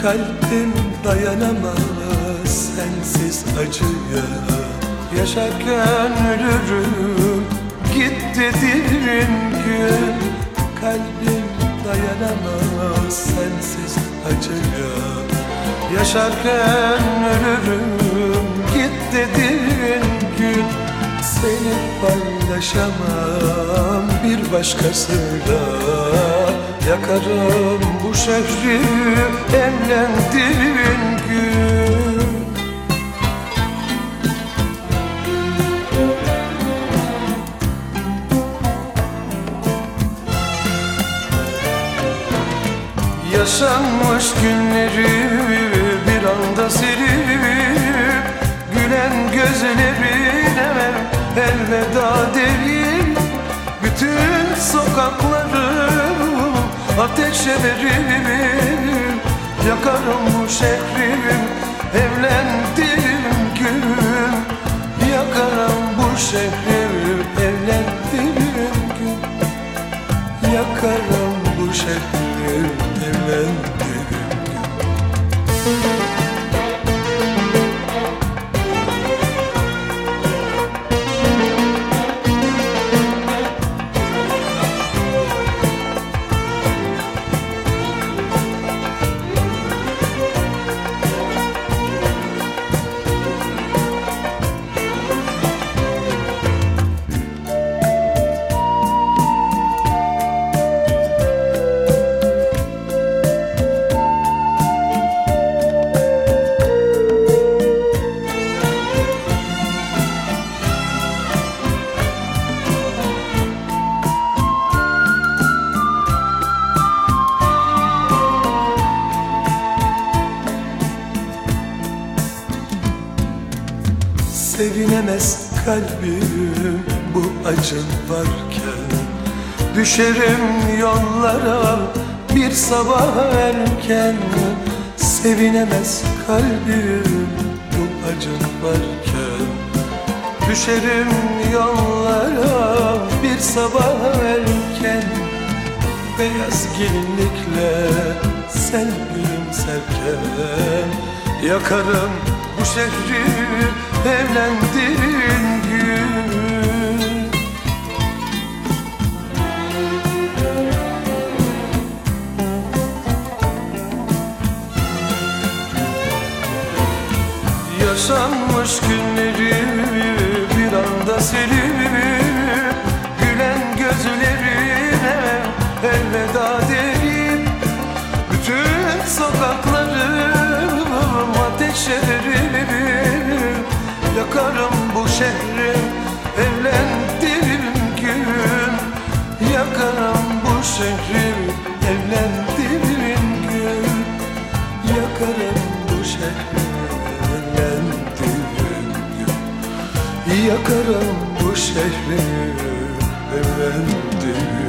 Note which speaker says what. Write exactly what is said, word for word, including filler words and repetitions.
Speaker 1: Kalbim dayanamaz sensiz acıya. Yaşarken ölürüm git dediğin gün. Kalbim dayanamaz sensiz acıya. Yaşarken ölürüm git dediğin gün. Seni paylaşamam bir başkasıyla. Yakarım bu şehri evlendiğin gün. Yaşanmış günleri bir anda silip, gülen gözlerine elveda deyip, bütün sokakları ateşe verip, yakarım bu şehri evlendiğim gün. Yakarım bu şehri evlendiğim gün. Yakarım bu şehri evlendiğim gün. Sevinemez kalbim bu acın varken. Düşerim yollara bir sabah erken. Sevinemez kalbim bu acın varken. Düşerim yollara bir sabah erken. Beyaz gelinlikle sen gülümserken. Yakarım bu şehri evlendiğin gün. Yaşanmış günleri bir anda silip, gülen gözlerine elveda deyip, bütün sokakları ateşe verip, yakarım bu şehri evlendiğim gün. Yakarım bu şehri evlendiğim gün. Yakarım bu şehri evlendiğim gün. Yakarım bu şehri evlendiğim gün.